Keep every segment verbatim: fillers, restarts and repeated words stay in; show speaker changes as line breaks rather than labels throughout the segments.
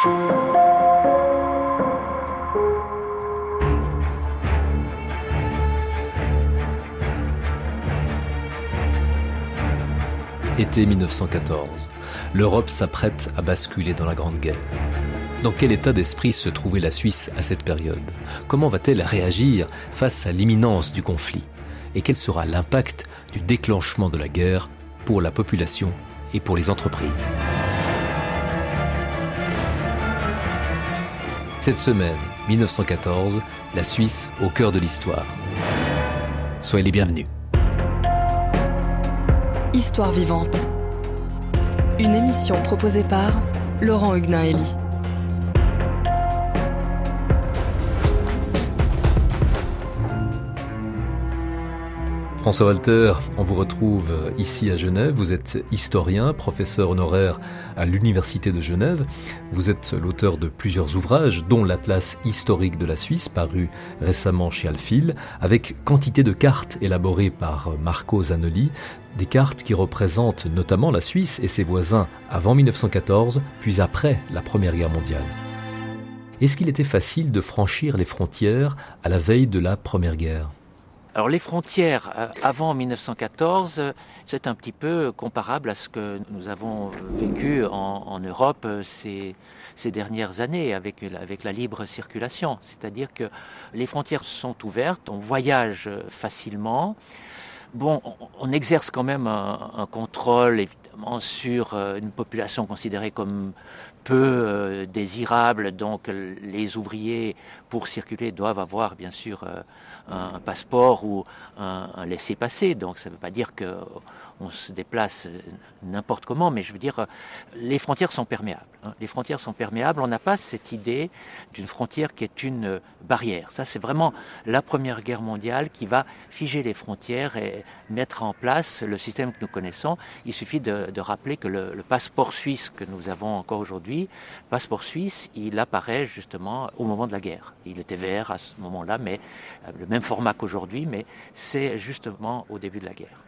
Été mille neuf cent quatorze. L'Europe s'apprête à basculer dans la Grande Guerre. Dans quel état d'esprit se trouvait la Suisse à cette période ? Comment va-t-elle réagir face à l'imminence du conflit ? Et quel sera l'impact du déclenchement de la guerre pour la population et pour les entreprises ? Cette semaine, mille neuf cent quatorze, la Suisse au cœur de l'histoire. Soyez les bienvenus.
Histoire vivante. Une émission proposée par Laurent Huguenin-Hélie.
François Walter, on vous retrouve ici à Genève. Vous êtes historien, professeur honoraire à l'Université de Genève. Vous êtes l'auteur de plusieurs ouvrages, dont l'Atlas historique de la Suisse, paru récemment chez Alphil, avec quantité de cartes élaborées par Marco Zanoli, des cartes qui représentent notamment la Suisse et ses voisins avant mille neuf cent quatorze, puis après la Première Guerre mondiale. Est-ce qu'il était facile de franchir les frontières à la veille de la Première Guerre ?
Alors les frontières euh, avant mille neuf cent quatorze, euh, c'est un petit peu comparable à ce que nous avons vécu en, en Europe euh, ces, ces dernières années avec, avec la libre circulation. C'est-à-dire que les frontières sont ouvertes, on voyage facilement. Bon, on, on exerce quand même un, un contrôle évidemment sur euh, une population considérée comme peu euh, désirable, donc les ouvriers pour circuler doivent avoir bien sûr euh, un passeport ou un, un laissez-passer, donc ça ne veut pas dire qu'on se déplace n'importe comment, mais je veux dire, les frontières sont perméables. Hein. Les frontières sont perméables, on n'a pas cette idée d'une frontière qui est une barrière. Ça, c'est vraiment la Première Guerre mondiale qui va figer les frontières et mettre en place le système que nous connaissons. Il suffit de, de rappeler que le, le passeport suisse que nous avons encore aujourd'hui, passeport suisse, il apparaît justement au moment de la guerre. Il était vert à ce moment-là, mais le même format qu'aujourd'hui, mais c'est justement au début de la guerre.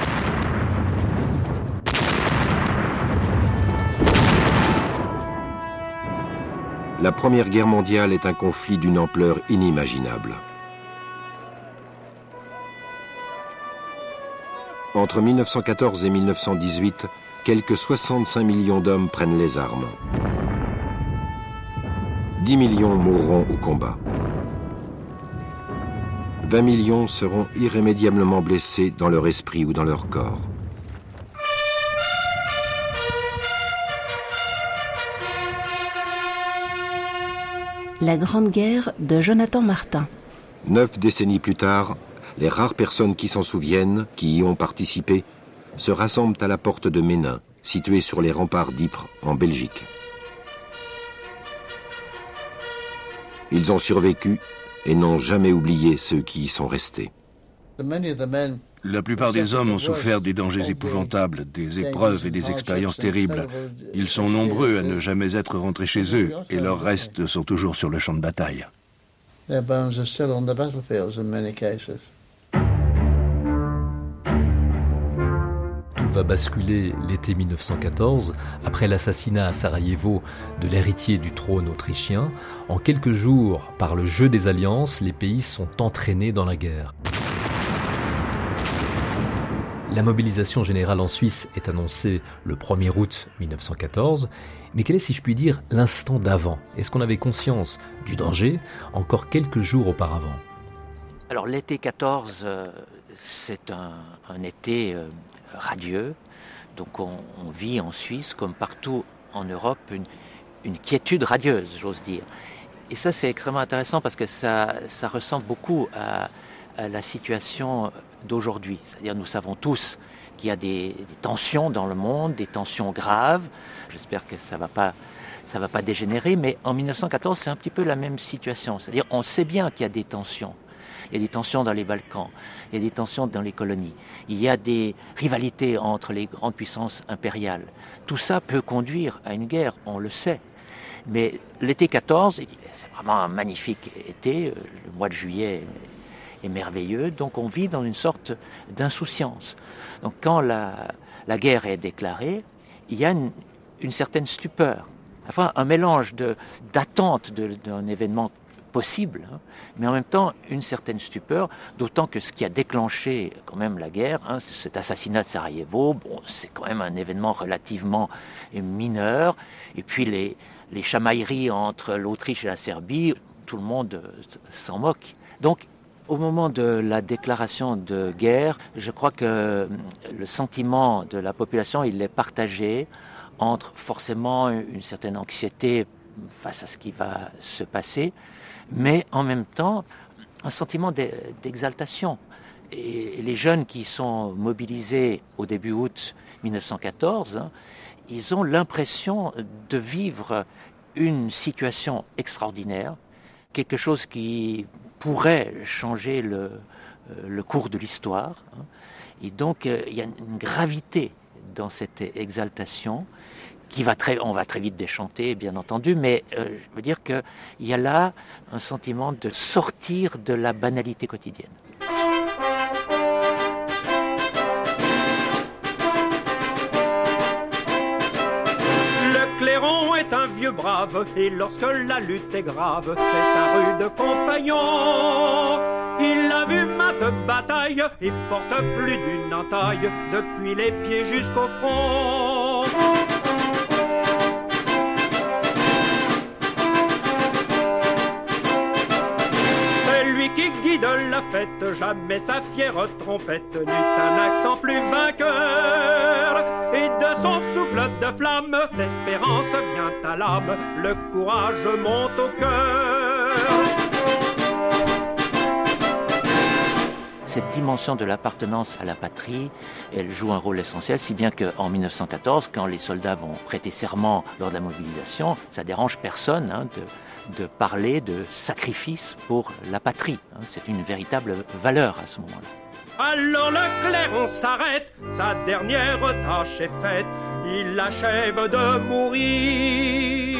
La Première Guerre mondiale est un conflit d'une ampleur inimaginable. Entre mille neuf cent quatorze et mille neuf cent dix-huit, quelques soixante-cinq millions d'hommes prennent les armes. dix millions mourront au combat. vingt millions seront irrémédiablement blessés dans leur esprit ou dans leur corps.
La Grande Guerre de Jonathan Martin.
Neuf décennies plus tard, les rares personnes qui s'en souviennent, qui y ont participé, se rassemblent à la porte de Ménin, située sur les remparts d'Ypres, en Belgique. Ils ont survécu et n'ont jamais oublié ceux qui y sont restés.
La plupart des hommes ont souffert des dangers épouvantables, des épreuves et des expériences terribles. Ils sont nombreux à ne jamais être rentrés chez eux et leurs restes sont toujours sur le champ de bataille.
Tout va basculer l'été mille neuf cent quatorze, après l'assassinat à Sarajevo de l'héritier du trône autrichien. En quelques jours, par le jeu des alliances, les pays sont entraînés dans la guerre. La mobilisation générale en Suisse est annoncée le premier août mille neuf cent quatorze, mais quel est, si je puis dire, l'instant d'avant ? Est-ce qu'on avait conscience du danger encore quelques jours auparavant ?
Alors l'été quatorze, euh, c'est un, un été euh, radieux, donc on, on vit en Suisse, comme partout en Europe, une, une quiétude radieuse, j'ose dire. Et ça, c'est extrêmement intéressant parce que ça, ça ressemble beaucoup à, à la situation d'aujourd'hui. C'est-à-dire, nous savons tous qu'il y a des, des tensions dans le monde, des tensions graves. J'espère que ça ne va pas, ça va pas dégénérer, mais en mille neuf cent quatorze, c'est un petit peu la même situation. C'est-à-dire, on sait bien qu'il y a des tensions. Il y a des tensions dans les Balkans, il y a des tensions dans les colonies, il y a des rivalités entre les grandes puissances impériales. Tout ça peut conduire à une guerre, on le sait. Mais l'été quatorze, c'est vraiment un magnifique été, le mois de juillet est merveilleux, donc on vit dans une sorte d'insouciance. Donc quand la, la guerre est déclarée, il y a une, une certaine stupeur. enfin, un mélange de, d'attente de, d'un événement possible, hein, mais en même temps une certaine stupeur, d'autant que ce qui a déclenché quand même la guerre, hein, cet assassinat de Sarajevo, bon, c'est quand même un événement relativement mineur, et puis les, les chamailleries entre l'Autriche et la Serbie, tout le monde s'en moque. Donc, au moment de la déclaration de guerre, je crois que le sentiment de la population, il est partagé entre forcément une certaine anxiété face à ce qui va se passer, mais en même temps un sentiment d'exaltation. Et les jeunes qui sont mobilisés au début août dix-neuf cent quatorze, hein, ils ont l'impression de vivre une situation extraordinaire, quelque chose qui pourrait changer le, le cours de l'histoire. Hein. Et donc il y a une gravité dans cette exaltation qui va très, on va très vite déchanter, bien entendu, mais euh, je veux dire qu'il y a là un sentiment de sortir de la banalité quotidienne.
Le clairon est un vieux brave, et lorsque la lutte est grave, c'est un rude compagnon. Il a vu maintes batailles, et porte plus d'une entaille, depuis les pieds jusqu'au front. Qui guide la fête, jamais sa fière trompette n'eut un accent plus vainqueur. Et de son souffle de flamme, l'espérance vient à l'âme, le courage monte au cœur.
Cette dimension de l'appartenance à la patrie, elle joue un rôle essentiel, si bien qu'en dix-neuf cent quatorze, quand les soldats vont prêter serment lors de la mobilisation, ça dérange personne hein, de de parler de sacrifice pour la patrie. C'est une véritable valeur à ce moment-là.
Alors le clairon s'arrête, sa dernière tâche est faite, il achève de mourir.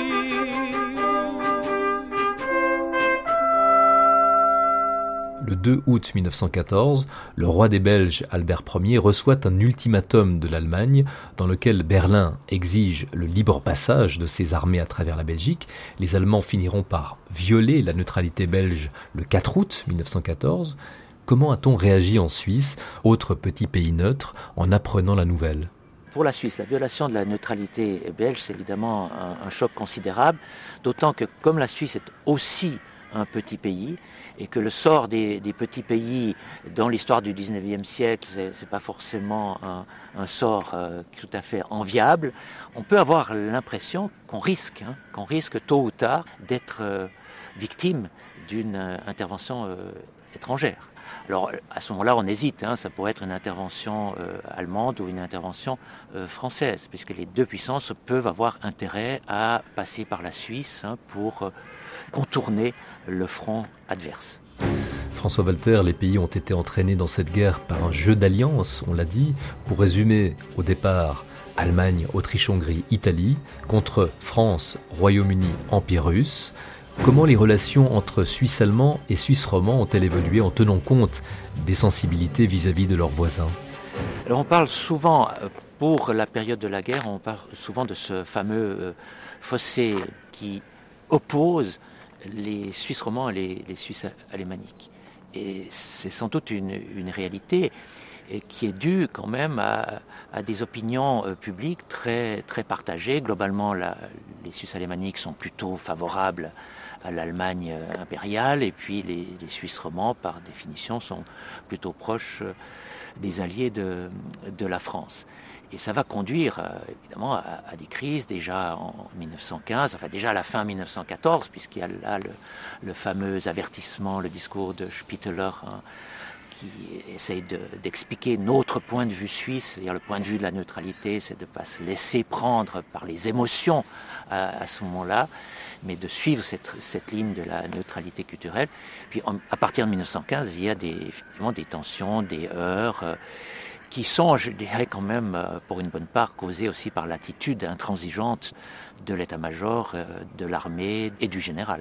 Le deux août dix-neuf cent quatorze, le roi des Belges, Albert Ier, reçoit un ultimatum de l'Allemagne dans lequel Berlin exige le libre passage de ses armées à travers la Belgique. Les Allemands finiront par violer la neutralité belge le quatre août dix-neuf cent quatorze. Comment a-t-on réagi en Suisse, autre petit pays neutre, en apprenant la nouvelle ?
Pour la Suisse, la violation de la neutralité belge, c'est évidemment un, un choc considérable, d'autant que comme la Suisse est aussi un petit pays, et que le sort des, des petits pays dans l'histoire du dix-neuvième siècle, c'est, c'est pas forcément un, un sort euh, tout à fait enviable, on peut avoir l'impression qu'on risque, hein, qu'on risque tôt ou tard d'être euh, victime d'une euh, intervention euh, étrangère. Alors à ce moment-là, on hésite, hein, ça pourrait être une intervention euh, allemande ou une intervention euh, française, puisque les deux puissances peuvent avoir intérêt à passer par la Suisse hein, pour euh, contourner le front adverse.
François Walter, les pays ont été entraînés dans cette guerre par un jeu d'alliances, on l'a dit. Pour résumer, au départ, Allemagne, Autriche-Hongrie, Italie, contre France, Royaume-Uni, Empire russe. Comment les relations entre Suisse allemand et Suisse roman ont-elles évolué en tenant compte des sensibilités vis-à-vis de leurs voisins ?
Alors on parle souvent, pour la période de la guerre, on parle souvent de ce fameux fossé qui oppose les Suisses romans et les, les Suisses alémaniques. Et c'est sans doute une, une réalité qui est due quand même à, à des opinions publiques très, très partagées. Globalement, la, les Suisses alémaniques sont plutôt favorables à l'Allemagne impériale, et puis les, les Suisses romans, par définition, sont plutôt proches des alliés de, de la France. Et ça va conduire, euh, évidemment, à, à des crises déjà en dix-neuf cent quinze, enfin déjà à la fin dix-neuf cent quatorze, puisqu'il y a là le, le fameux avertissement, le discours de Spitteler, hein, qui essaye de, d'expliquer notre point de vue suisse, c'est-à-dire le point de vue de la neutralité, c'est de ne pas se laisser prendre par les émotions à, à ce moment-là, mais de suivre cette, cette ligne de la neutralité culturelle. Puis en, à partir de dix-neuf cent quinze, il y a des, effectivement des tensions, des heurts, euh, qui sont, je dirais quand même, pour une bonne part, causés aussi par l'attitude intransigeante de l'état-major, de l'armée et du général.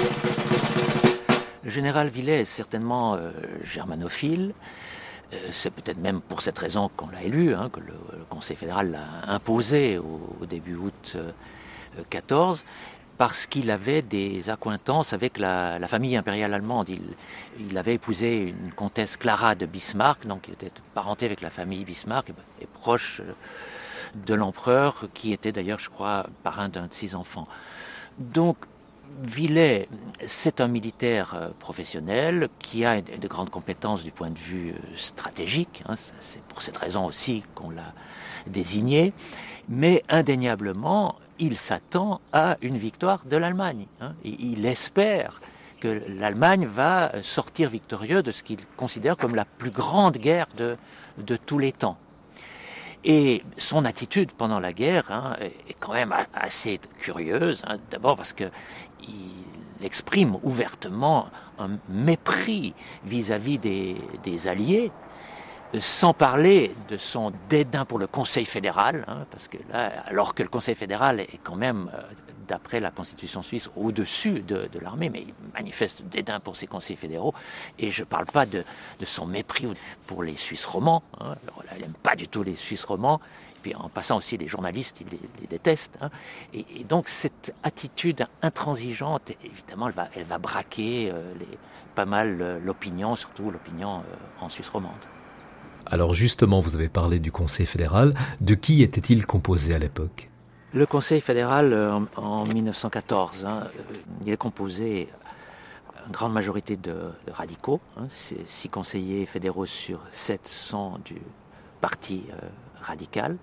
Le général Villet est certainement euh, germanophile. Euh, c'est peut-être même pour cette raison qu'on l'a élu, hein, que le, le Conseil fédéral l'a imposé au, au début août euh, quatorze, parce qu'il avait des accointances avec la, la famille impériale allemande. Il, il avait épousé une comtesse Clara de Bismarck, donc il était parenté avec la famille Bismarck et, et proche de l'empereur, qui était d'ailleurs, je crois, parrain d'un de ses enfants. Donc, Villers, c'est un militaire professionnel qui a de grandes compétences du point de vue stratégique. Hein, c'est pour cette raison aussi qu'on l'a désigné. Mais indéniablement, il s'attend à une victoire de l'Allemagne. Hein. Il espère que l'Allemagne va sortir victorieuse de ce qu'il considère comme la plus grande guerre de, de tous les temps. Et son attitude pendant la guerre hein, est quand même assez curieuse. Hein. D'abord parce qu'il exprime ouvertement un mépris vis-à-vis des, des Alliés, sans parler de son dédain pour le Conseil fédéral, hein, parce que là, alors que le Conseil fédéral est quand même, euh, d'après la Constitution suisse, au-dessus de, de l'armée, mais il manifeste dédain pour ses conseils fédéraux, et je ne parle pas de, de son mépris pour les Suisses romans, hein. Alors là, il n'aime pas du tout les Suisses romans, et puis en passant aussi les journalistes, il les, les déteste, hein. et, et donc cette attitude intransigeante, évidemment, elle va, elle va braquer euh, les, pas mal euh, l'opinion, surtout l'opinion euh, en Suisse romande.
Alors justement, vous avez parlé du Conseil fédéral. De qui était-il composé à l'époque ?
Le Conseil fédéral, en, en mille neuf cent quatorze, hein, il est composé en grande majorité de, de radicaux. Hein, c'est six conseillers fédéraux sur sept sont du parti euh, radical.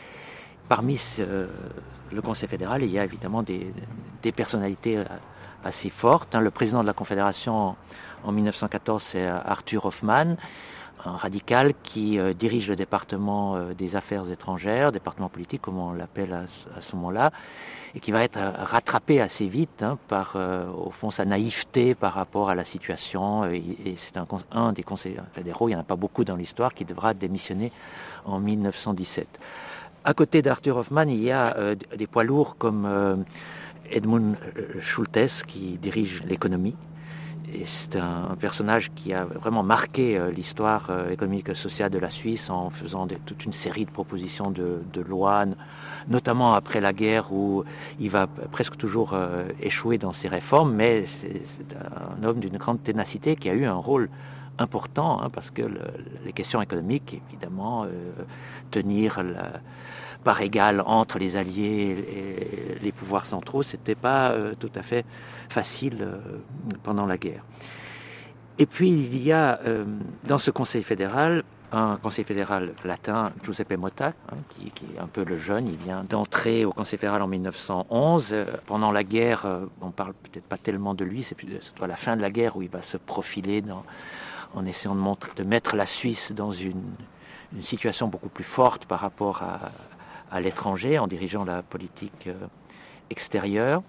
Parmi ce, le Conseil fédéral, il y a évidemment des, des personnalités assez fortes. Hein. Le président de la Confédération en, en mille neuf cent quatorze, c'est Arthur Hoffmann, un radical qui euh, dirige le département euh, des affaires étrangères, département politique comme on l'appelle à, à ce moment-là, et qui va être euh, rattrapé assez vite hein, par, euh, au fond, sa naïveté par rapport à la situation. Et, et c'est un, un des conseillers fédéraux, il n'y en a pas beaucoup dans l'histoire, qui devra démissionner en mille neuf cent dix-sept. À côté d'Arthur Hoffmann, il y a euh, des poids lourds comme euh, Edmund Schultes qui dirige l'économie. Et c'est un, un personnage qui a vraiment marqué euh, l'histoire euh, économique et sociale de la Suisse en faisant de, toute une série de propositions de, de lois, notamment après la guerre où il va presque toujours euh, échouer dans ses réformes, mais c'est, c'est un homme d'une grande ténacité qui a eu un rôle important, hein, parce que le, les questions économiques, évidemment, euh, tenir la part égale entre les alliés et les pouvoirs centraux, c'était pas euh, tout à fait facile euh, pendant la guerre. Et puis il y a euh, dans ce Conseil fédéral un Conseil fédéral latin, Giuseppe Motta, hein, qui, qui est un peu le jeune. Il vient d'entrer au Conseil fédéral en mille neuf cent onze. Euh, pendant la guerre, euh, on parle peut-être pas tellement de lui, c'est plutôt à la fin de la guerre où il va se profiler dans, en essayant de, montrer, de mettre la Suisse dans une, une situation beaucoup plus forte par rapport à à l'étranger, en dirigeant la politique euh, extérieure.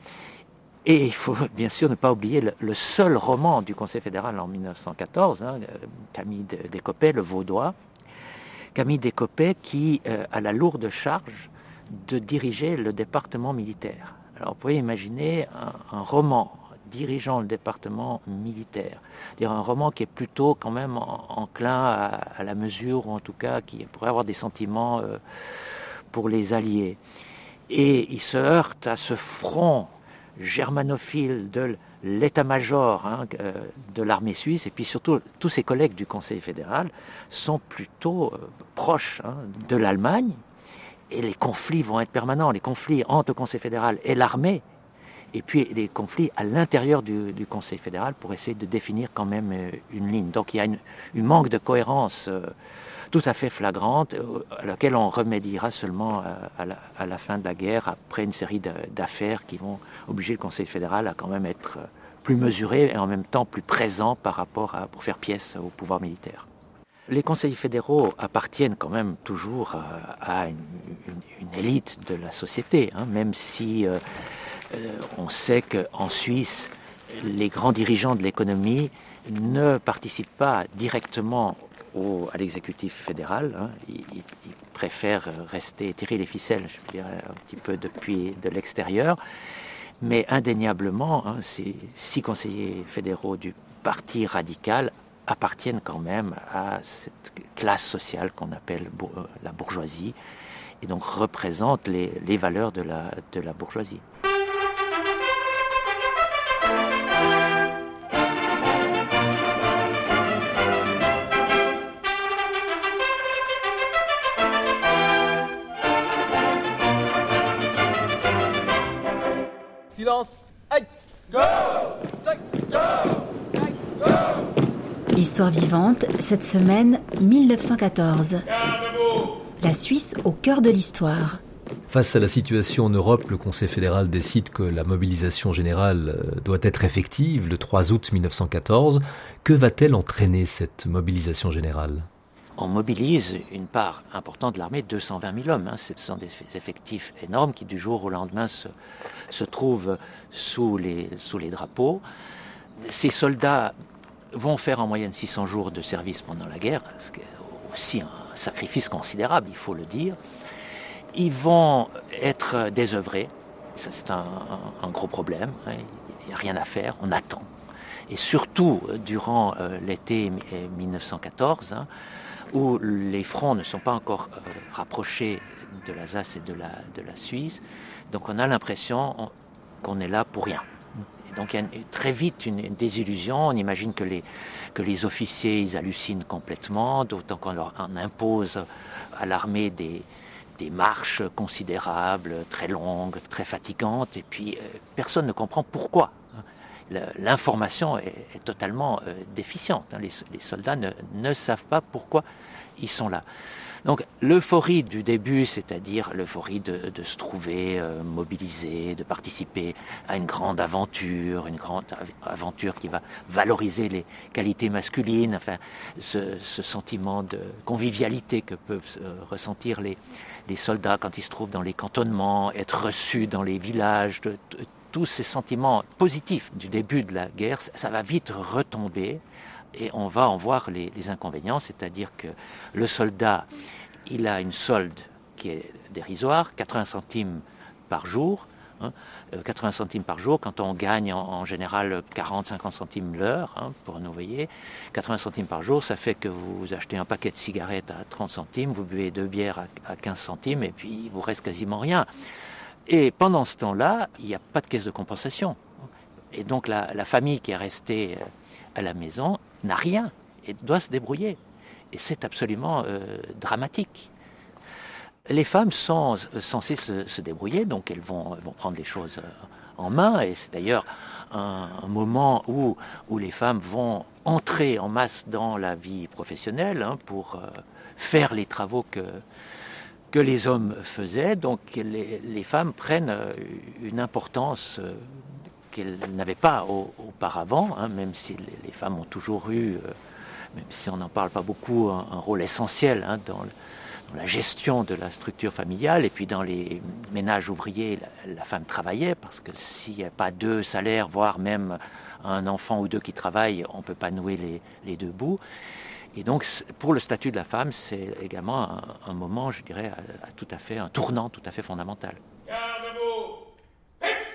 Et il faut bien sûr ne pas oublier le, le seul roman du Conseil fédéral en mille neuf cent quatorze, hein, Camille Descoppet, le Vaudois. Camille Descoppet qui euh, a la lourde charge de diriger le département militaire. Alors vous pouvez imaginer un, un roman dirigeant le département militaire, c'est-à-dire un roman qui est plutôt quand même en, enclin à, à la mesure, ou en tout cas qui pourrait avoir des sentiments euh, pour les Alliés. Et il se heurte à ce front germanophile de l'état-major hein, de l'armée suisse, et puis surtout tous ses collègues du Conseil fédéral sont plutôt euh, proches hein, de l'Allemagne, et les conflits vont être permanents, les conflits entre le Conseil fédéral et l'armée, et puis des conflits à l'intérieur du, du Conseil fédéral pour essayer de définir quand même euh, une ligne. Donc il y a une, une manque de cohérence euh, tout à fait flagrante, à laquelle on remédiera seulement à la, à la fin de la guerre, après une série de, d'affaires qui vont obliger le Conseil fédéral à quand même être plus mesuré et en même temps plus présent par rapport à, pour faire pièce au pouvoir militaire. Les conseillers fédéraux appartiennent quand même toujours à, à une, une, une élite de la société, hein, même si euh, euh, on sait qu'en Suisse, les grands dirigeants de l'économie ne participent pas directement Au, à l'exécutif fédéral. Hein. Ils, ils, ils préfèrent rester, tirer les ficelles, je dirais, un petit peu depuis de l'extérieur. Mais indéniablement, hein, ces six conseillers fédéraux du parti radical appartiennent quand même à cette classe sociale qu'on appelle la bourgeoisie, et donc représentent les, les valeurs de la, de la bourgeoisie.
Silence. Eight. Go. Take. Go. Take. Go.
Histoire vivante, cette semaine, mille neuf cent quatorze. La Suisse au cœur de l'histoire.
Face à la situation en Europe, le Conseil fédéral décide que la mobilisation générale doit être effective le trois août mille neuf cent quatorze. Que va-t-elle entraîner, cette mobilisation générale ?
On mobilise une part importante de l'armée, deux cent vingt mille hommes. Hein. Ce sont des effectifs énormes qui, du jour au lendemain, se, se trouvent sous les, sous les drapeaux. Ces soldats vont faire en moyenne six cents jours de service pendant la guerre, ce qui est aussi un sacrifice considérable, il faut le dire. Ils vont être désœuvrés, ça c'est un, un, un gros problème, hein. Il n'y a rien à faire, on attend. Et surtout durant euh, l'été mille neuf cent quatorze, hein, où les fronts ne sont pas encore euh, rapprochés de l'Alsace et de la, de la Suisse, donc on a l'impression on, qu'on est là pour rien. Et donc il y a une, très vite une, une désillusion, on imagine que les, que les officiers ils hallucinent complètement, d'autant qu'on leur on impose à l'armée des des marches considérables, très longues, très fatigantes, et puis euh, personne ne comprend pourquoi. L'information est, est totalement euh, déficiente. Hein. Les, les soldats ne, ne savent pas pourquoi ils sont là. Donc l'euphorie du début, c'est-à-dire l'euphorie de, de se trouver euh, mobilisé, de participer à une grande aventure, une grande aventure qui va valoriser les qualités masculines, enfin ce, ce sentiment de convivialité que peuvent euh, ressentir les, les soldats quand ils se trouvent dans les cantonnements, être reçus dans les villages, de, de, tous ces sentiments positifs du début de la guerre, ça va vite retomber. Et on va en voir les, les inconvénients, c'est-à-dire que le soldat, il a une solde qui est dérisoire, quatre-vingts centimes par jour. Hein, quatre-vingts centimes par jour, quand on gagne en, en général quarante à cinquante centimes l'heure, hein, pour nous voyez, quatre-vingts centimes par jour, ça fait que vous achetez un paquet de cigarettes à trente centimes, vous buvez deux bières à, à quinze centimes, et puis il vous reste quasiment rien. Et pendant ce temps-là, il n'y a pas de caisse de compensation. Et donc la, la famille qui est restée à la maison n'a rien et doit se débrouiller. Et c'est absolument euh, dramatique. Les femmes sont censées se, se débrouiller, donc elles vont, elles vont prendre les choses en main. Et c'est d'ailleurs un, un moment où, où les femmes vont entrer en masse dans la vie professionnelle, hein, pour euh, faire les travaux que, que les hommes faisaient. Donc les, les femmes prennent une importance euh, qu'elles n'avaient pas au, auparavant, hein, même si les, les femmes ont toujours eu, euh, même si on n'en parle pas beaucoup, un, un rôle essentiel, hein, dans, le, dans la gestion de la structure familiale. Et puis dans les ménages ouvriers, la, la femme travaillait, parce que s'il n'y a pas deux salaires, voire même un enfant ou deux qui travaillent, on ne peut pas nouer les, les deux bouts. Et donc pour le statut de la femme, c'est également un, un moment, je dirais, à, à tout à fait, un tournant tout à fait fondamental.
Gardez-vous. Fixe.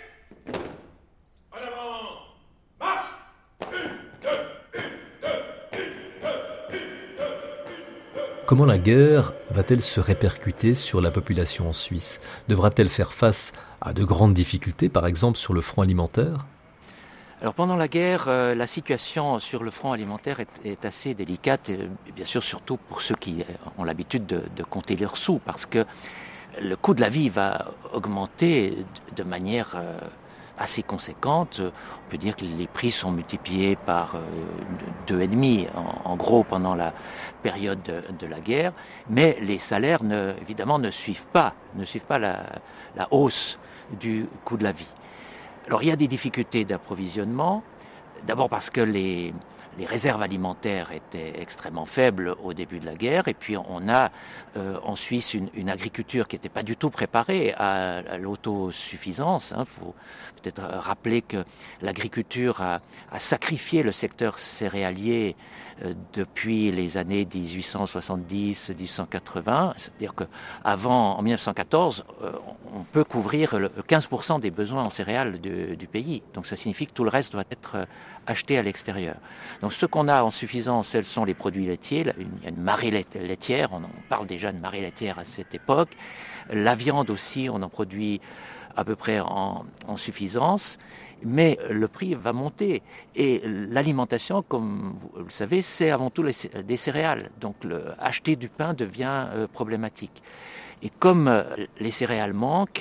Comment la guerre va-t-elle se répercuter sur la population en Suisse ? Devra-t-elle faire face à de grandes difficultés, par exemple sur le front alimentaire ?
Alors pendant la guerre, euh, la situation sur le front alimentaire est, est assez délicate, et bien sûr surtout pour ceux qui ont l'habitude de, de compter leurs sous, parce que le coût de la vie va augmenter de manière euh, assez conséquente. On peut dire que les prix sont multipliés par euh, deux et demi, en, en gros, pendant la période de, de la guerre, mais les salaires, ne, évidemment, ne suivent pas, ne suivent pas la, la hausse du coût de la vie. Alors, il y a des difficultés d'approvisionnement, d'abord parce que les, les réserves alimentaires étaient extrêmement faibles au début de la guerre, et puis on a euh, en Suisse une, une agriculture qui n'était pas du tout préparée à, à l'autosuffisance. Il hein. faut peut-être rappeler que l'agriculture a, a sacrifié le secteur céréalier euh, depuis les années dix-huit cent soixante-dix à dix-huit cent quatre-vingts, c'est-à-dire qu'avant, en mille neuf cent quatorze, euh, on peut couvrir le quinze pour cent des besoins en céréales du, du pays. Donc ça signifie que tout le reste doit être acheté à l'extérieur. Donc ce qu'on a en suffisance, ce sont les produits laitiers. Il y a une marée laitière, on en parle déjà de marée laitière à cette époque. La viande aussi, on en produit à peu près en, en suffisance, mais le prix va monter. Et l'alimentation, comme vous le savez, c'est avant tout les, des céréales. Donc le, acheter du pain devient euh, problématique. Et comme euh, les céréales manquent,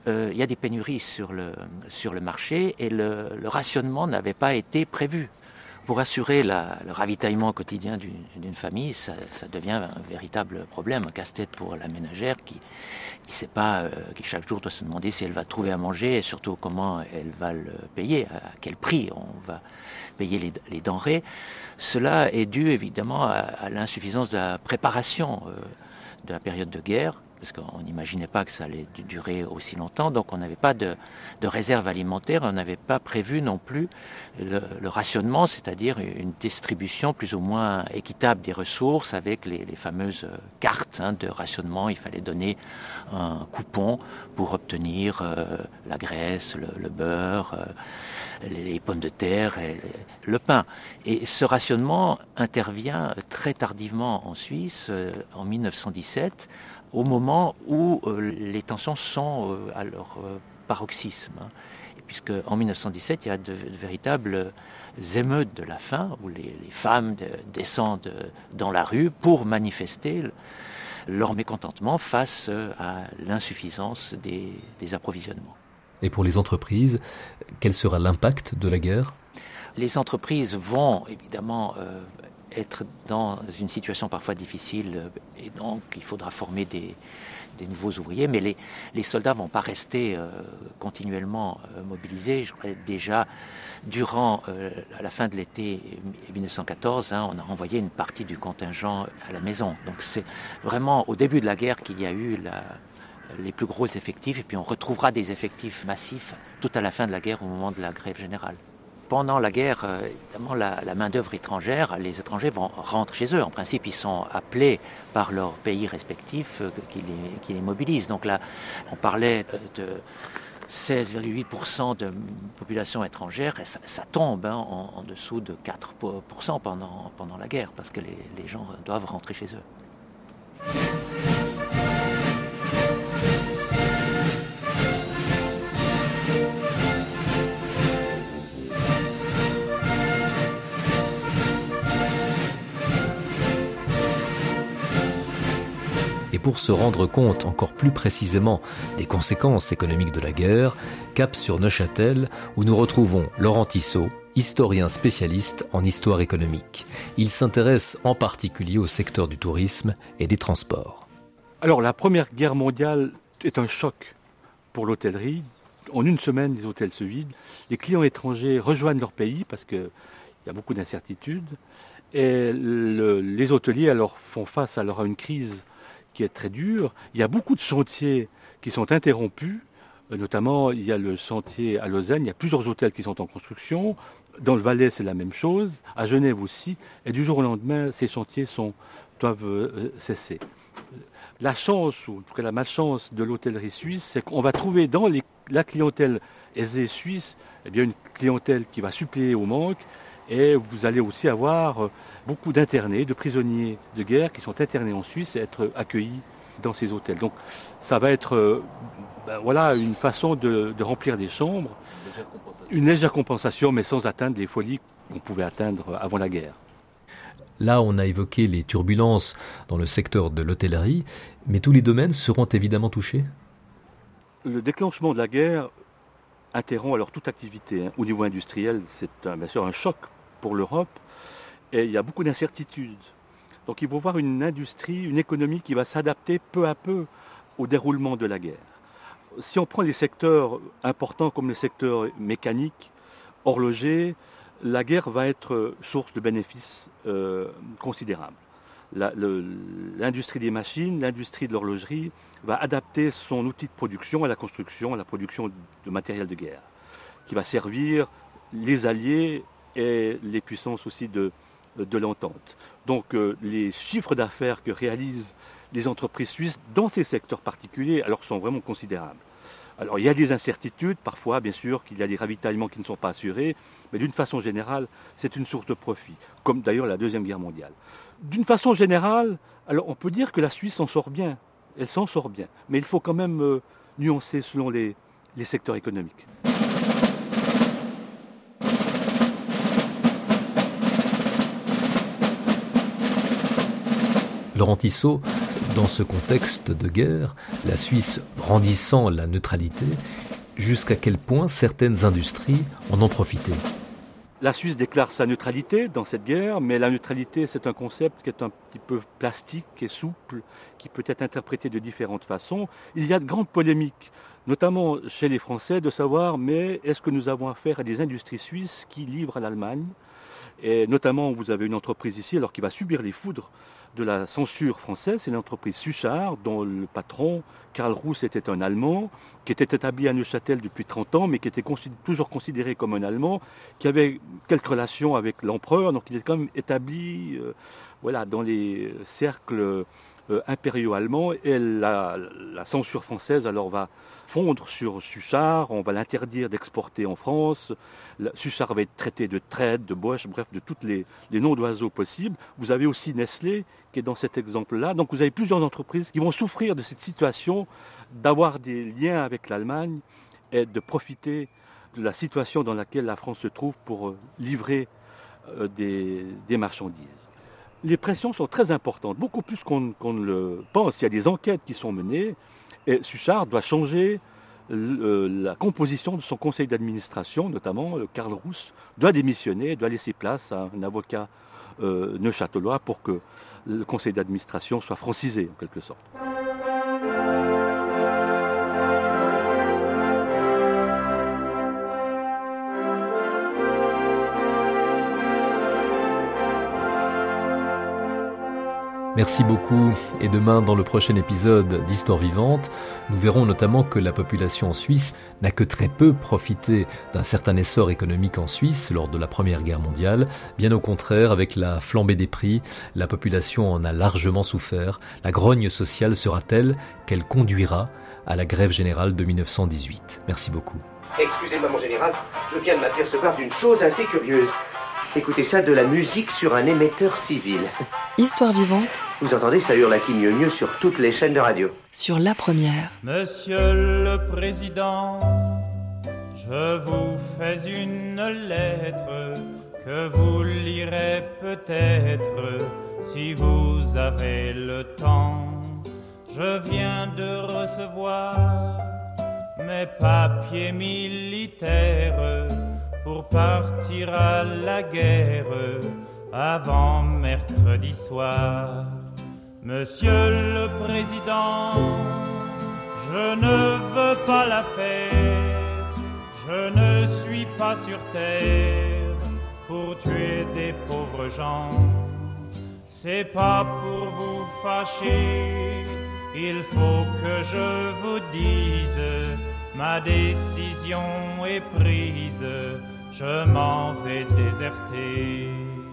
euh, il y a des pénuries sur le, sur le marché et le, le rationnement n'avait pas été prévu. Pour assurer la, le ravitaillement quotidien d'une, d'une famille, ça, ça devient un véritable problème, un casse-tête pour la ménagère qui, qui sait pas, euh, qui chaque jour doit se demander si elle va trouver à manger et surtout comment elle va le payer, à quel prix on va payer les, les denrées. Cela est dû évidemment à, à l'insuffisance de la préparation euh, de la période de guerre, parce qu'on n'imaginait pas que ça allait durer aussi longtemps, donc on n'avait pas de, de réserve alimentaire, on n'avait pas prévu non plus le, le rationnement, c'est-à-dire une distribution plus ou moins équitable des ressources avec les, les fameuses cartes hein, de rationnement. Il fallait donner un coupon pour obtenir euh, la graisse, le, le beurre, euh, les pommes de terre et le pain. Et ce rationnement intervient très tardivement en Suisse, euh, en mille neuf cent dix-sept, au moment où euh, les tensions sont euh, à leur euh, paroxysme. Hein. Et puisque en mille neuf cent dix-sept, il y a de, de véritables émeutes de la faim, où les, les femmes de, descendent dans la rue pour manifester leur mécontentement face à l'insuffisance des, des approvisionnements.
Et pour les entreprises, quel sera l'impact de la guerre ?
Les entreprises vont évidemment euh, être dans une situation parfois difficile et donc il faudra former des, des nouveaux ouvriers, mais les, les soldats ne vont pas rester euh, continuellement euh, mobilisés. Je crois déjà, durant euh, à la fin de l'été mille neuf cent quatorze, hein, on a renvoyé une partie du contingent à la maison. Donc c'est vraiment au début de la guerre qu'il y a eu la, les plus gros effectifs, et puis on retrouvera des effectifs massifs tout à la fin de la guerre au moment de la grève générale. Pendant la guerre, évidemment, la, la main-d'œuvre étrangère, les étrangers vont rentrer chez eux. En principe, ils sont appelés par leur pays respectif qui les, qui les mobilisent. Donc là, on parlait de seize virgule huit pour cent de population étrangère, et ça, ça tombe hein, en, en dessous de quatre pour cent pendant, pendant la guerre, parce que les, les gens doivent rentrer chez eux.
Et pour se rendre compte encore plus précisément des conséquences économiques de la guerre, cap sur Neuchâtel, où nous retrouvons Laurent Tissot, historien spécialiste en histoire économique. Il s'intéresse en particulier au secteur du tourisme et des transports.
Alors la Première Guerre mondiale est un choc pour l'hôtellerie. En une semaine, les hôtels se vident. Les clients étrangers rejoignent leur pays parce qu'il y a beaucoup d'incertitudes. Et le, les hôteliers alors font face alors à une crise qui est très dure. Il y a beaucoup de chantiers qui sont interrompus, notamment il y a le chantier à Lausanne, il y a plusieurs hôtels qui sont en construction, dans le Valais c'est la même chose, à Genève aussi, et du jour au lendemain ces chantiers sont, doivent euh, cesser. La chance, ou en tout cas la malchance de l'hôtellerie suisse, c'est qu'on va trouver dans les, la clientèle aisée suisse eh bien une clientèle qui va suppléer au manque. Et vous allez aussi avoir beaucoup d'internés, de prisonniers de guerre qui sont internés en Suisse et être accueillis dans ces hôtels. Donc ça va être ben voilà, une façon de, de remplir des chambres, une légère, une légère compensation, mais sans atteindre les folies qu'on pouvait atteindre avant la guerre.
Là, on a évoqué les turbulences dans le secteur de l'hôtellerie, mais tous les domaines seront évidemment touchés ?
Le déclenchement de la guerre interrompt alors toute activité. Hein. Au niveau industriel, c'est un, bien sûr un choc pour l'Europe et il y a beaucoup d'incertitudes. Donc il faut voir une industrie, une économie qui va s'adapter peu à peu au déroulement de la guerre. Si on prend les secteurs importants comme le secteur mécanique, horloger, la guerre va être source de bénéfices euh, considérables. La, le, l'industrie des machines, l'industrie de l'horlogerie va adapter son outil de production à la construction, à la production de matériel de guerre, qui va servir les alliés et les puissances aussi de, de l'entente. Donc euh, les chiffres d'affaires que réalisent les entreprises suisses dans ces secteurs particuliers alors sont vraiment considérables. Alors il y a des incertitudes, parfois bien sûr qu'il y a des ravitaillements qui ne sont pas assurés, mais d'une façon générale, c'est une source de profit, comme d'ailleurs la Deuxième Guerre mondiale. D'une façon générale, alors on peut dire que la Suisse s'en sort bien, elle s'en sort bien, mais il faut quand même euh, nuancer selon les, les secteurs économiques.
Laurent Tissot, dans ce contexte de guerre, la Suisse brandissant la neutralité, jusqu'à quel point certaines industries en ont profité.
La Suisse déclare sa neutralité dans cette guerre, mais la neutralité, c'est un concept qui est un petit peu plastique et souple, qui peut être interprété de différentes façons. Il y a de grandes polémiques, notamment chez les Français, de savoir, mais est-ce que nous avons affaire à des industries suisses qui livrent à l'Allemagne ? Et notamment, vous avez une entreprise ici, alors qui va subir les foudres de la censure française, c'est l'entreprise Suchard, dont le patron, Karl Russ, était un Allemand, qui était établi à Neuchâtel depuis trente ans, mais qui était considéré, toujours considéré comme un Allemand, qui avait quelques relations avec l'empereur, donc il est quand même établi euh, voilà, dans les cercles euh, impériaux allemands, et la, la censure française alors va fondre sur Suchard, on va l'interdire d'exporter en France, Suchard va être traité de traite, de Bosch, bref, de tous les, les noms d'oiseaux possibles. Vous avez aussi Nestlé qui est dans cet exemple-là. Donc vous avez plusieurs entreprises qui vont souffrir de cette situation d'avoir des liens avec l'Allemagne et de profiter de la situation dans laquelle la France se trouve pour livrer des, des marchandises. Les pressions sont très importantes, beaucoup plus qu'on, qu'on ne le pense. Il y a des enquêtes qui sont menées et Suchard doit changer le, la composition de son conseil d'administration, notamment Karl Russ doit démissionner, doit laisser place à un avocat euh, neuchâtelois pour que le conseil d'administration soit francisé en quelque sorte.
Merci beaucoup. Et demain, dans le prochain épisode d'Histoire vivante, nous verrons notamment que la population en Suisse n'a que très peu profité d'un certain essor économique en Suisse lors de la Première Guerre mondiale. Bien au contraire, avec la flambée des prix, la population en a largement souffert. La grogne sociale sera telle qu'elle conduira à la grève générale de dix-neuf cent dix-huit. Merci beaucoup.
Excusez-moi, mon général, je viens de m'apercevoir d'une chose assez curieuse. Écoutez ça, de la musique sur un émetteur civil.
Histoire vivante.
Vous entendez, ça hurle à qui mieux mieux sur toutes les chaînes de radio.
Sur la première.
Monsieur le Président, je vous fais une lettre que vous lirez peut-être si vous avez le temps. Je viens de recevoir mes papiers militaires pour partir à la guerre avant mercredi soir. Monsieur le Président, je ne veux pas la faire, je ne suis pas sur terre pour tuer des pauvres gens. C'est pas pour vous fâcher, il faut que je vous dise, ma décision est prise, je m'en vais déserter.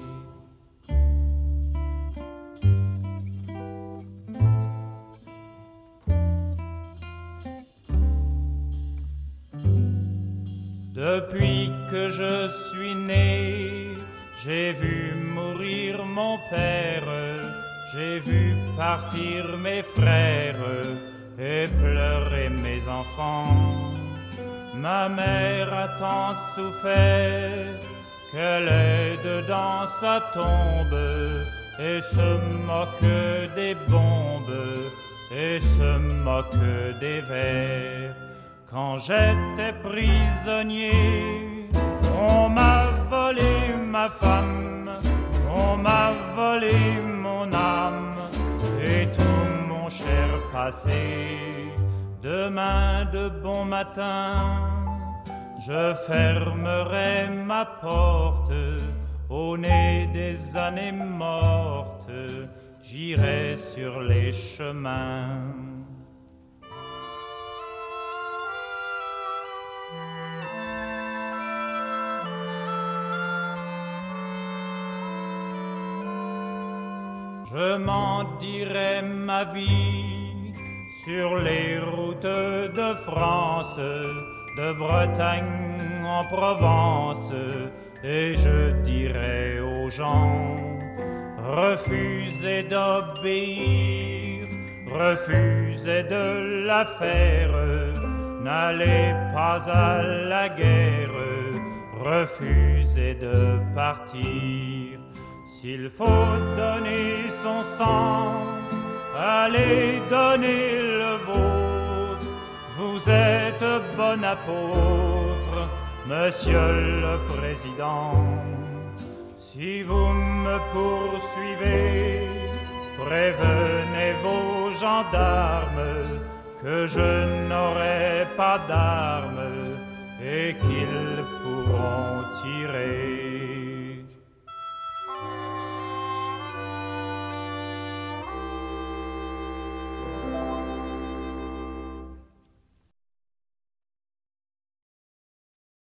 Depuis que je suis né, j'ai vu mourir mon père, j'ai vu partir mes frères et pleurer mes enfants. Ma mère a tant souffert qu'elle est dedans sa tombe et se moque des bombes et se moque des vers. Quand j'étais prisonnier, on m'a volé ma femme, on m'a volé mon âme et tout mon cher passé. Demain de bon matin, je fermerai ma porte, au nez des années mortes, j'irai sur les chemins. Je m'en dirai ma vie sur les routes de France, de Bretagne en Provence, et je dirai aux gens, refusez d'obéir, refusez de la faire, n'allez pas à la guerre, refusez de partir. S'il faut donner son sang allez donner le vôtre. Vous êtes bon apôtre, Monsieur le Président. Si vous me poursuivez, prévenez vos gendarmes que je n'aurai pas d'armes et qu'ils pourront tirer.